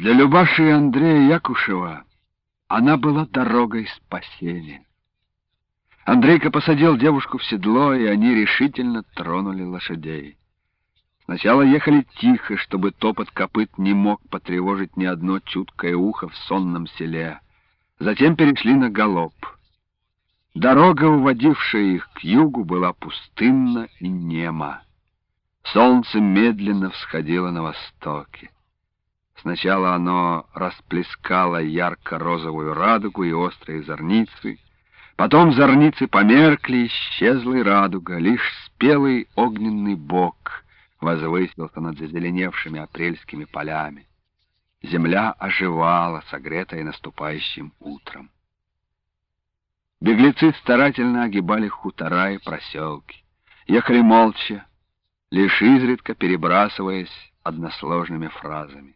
Для Любаши и Андрея Якушева она была дорогой спасения. Андрейка посадил девушку в седло, и они решительно тронули лошадей. Сначала ехали тихо, чтобы топот копыт не мог потревожить ни одно чуткое ухо в сонном селе. Затем перешли на галоп. Дорога, уводившая их к югу, была пустынна и нема. Солнце медленно всходило на востоке. Сначала оно расплескало ярко-розовую радугу и острые зорницы. Потом зорницы померкли, исчезла и радуга. Лишь спелый огненный бок возвысился над зазеленевшими апрельскими полями. Земля оживала, согретая наступающим утром. Беглецы старательно огибали хутора и проселки. Ехали молча, лишь изредка перебрасываясь односложными фразами.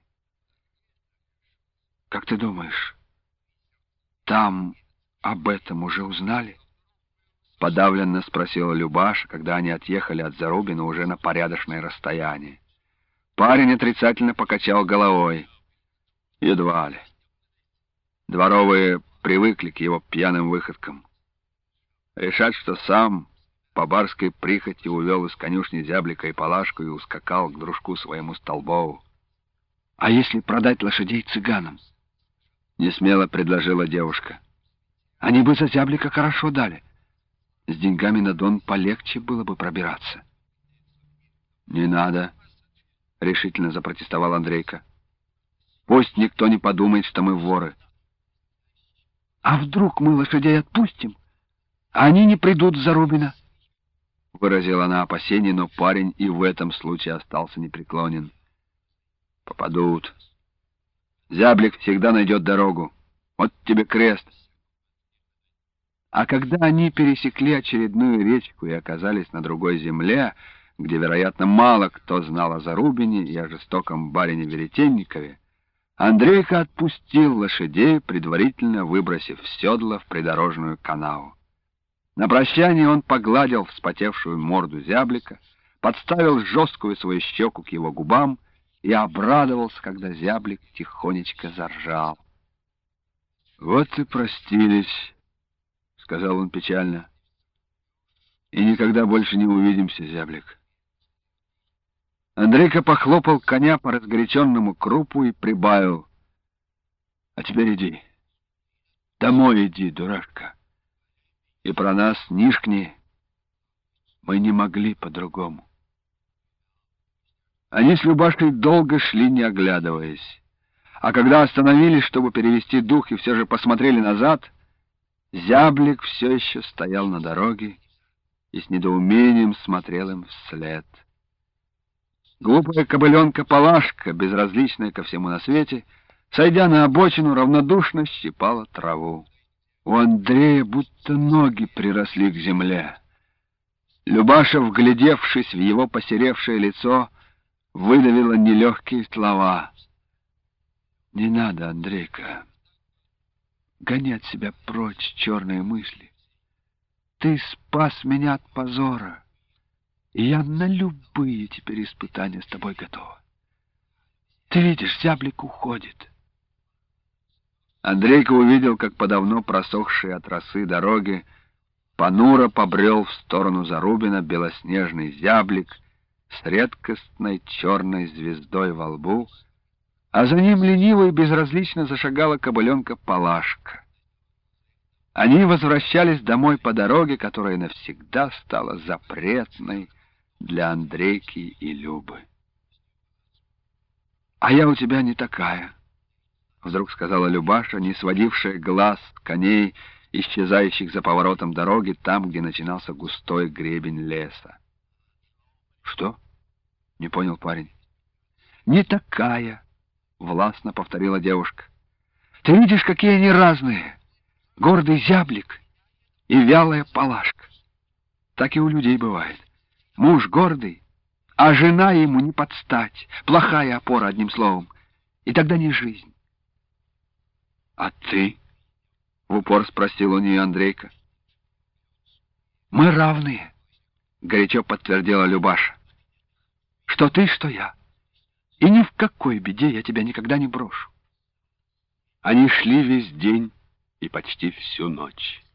«Как ты думаешь, там об этом уже узнали?» — подавленно спросила Любаша, когда они отъехали от Зарубина уже на порядочное расстояние. Парень отрицательно покачал головой. Едва ли. Дворовые привыкли к его пьяным выходкам. Решат, что сам по барской прихоти увел из конюшни зяблика и Палашку и ускакал к дружку своему Столбову. «А если продать лошадей цыганам?» — несмело предложила девушка. «Они бы за зяблика хорошо дали. С деньгами на Дон полегче было бы пробираться». «Не надо», — решительно запротестовал Андрейка. «Пусть никто не подумает, что мы воры». «А вдруг мы лошадей отпустим, а они не придут с Зарубина?» — выразила она опасение, но парень и в этом случае остался непреклонен. «Попадут. Зяблик всегда найдет дорогу. Вот тебе крест». А когда они пересекли очередную речку и оказались на другой земле, где, вероятно, мало кто знал о Зарубине и о жестоком барине Веретенникове, Андрейка отпустил лошадей, предварительно выбросив седло в придорожную канаву. На прощание он погладил вспотевшую морду зяблика, подставил жесткую свою щеку к его губам и обрадовался, когда зяблик тихонечко заржал. «Вот и простились», — сказал он печально. «И никогда больше не увидимся, зяблик». Андрейка похлопал коня по разгоряченному крупу и прибавил: «А теперь иди. Домой иди, дурашка. И про нас нишкни. Мы не могли по-другому». Они с Любашкой долго шли, не оглядываясь. А когда остановились, чтобы перевести дух, и все же посмотрели назад, зяблик все еще стоял на дороге и с недоумением смотрел им вслед. Глупая кобыленка Палашка, безразличная ко всему на свете, сойдя на обочину, равнодушно щипала траву. У Андрея будто ноги приросли к земле. Любаша, вглядевшись в его посеревшее лицо, выдавила нелегкие слова. «Не надо, Андрейка, гони от себя прочь черные мысли. Ты спас меня от позора, и я на любые теперь испытания с тобой готова. Ты видишь, зяблик уходит». Андрейка увидел, как по давно просохшей от росы дороги понуро побрел в сторону Зарубина белоснежный зяблик с редкостной черной звездой во лбу, а за ним лениво и безразлично зашагала кобыленка Палашка. Они возвращались домой по дороге, которая навсегда стала запретной для Андрейки и Любы. «А я у тебя не такая», — вдруг сказала Любаша, не сводившая глаз с коней, исчезающих за поворотом дороги, там, где начинался густой гребень леса. «Что?» — не понял парень. «Не такая», — властно повторила девушка. «Ты видишь, какие они разные. Гордый зяблик и вялая Палашка. Так и у людей бывает. Муж гордый, а жена ему не подстать, плохая опора, одним словом. И тогда не жизнь». «А ты?» — в упор спросил у нее Андрейка. «Мы равные», — горячо подтвердила Любаша. «Что ты, что я. И ни в какой беде я тебя никогда не брошу. Они шли весь день и почти всю ночь.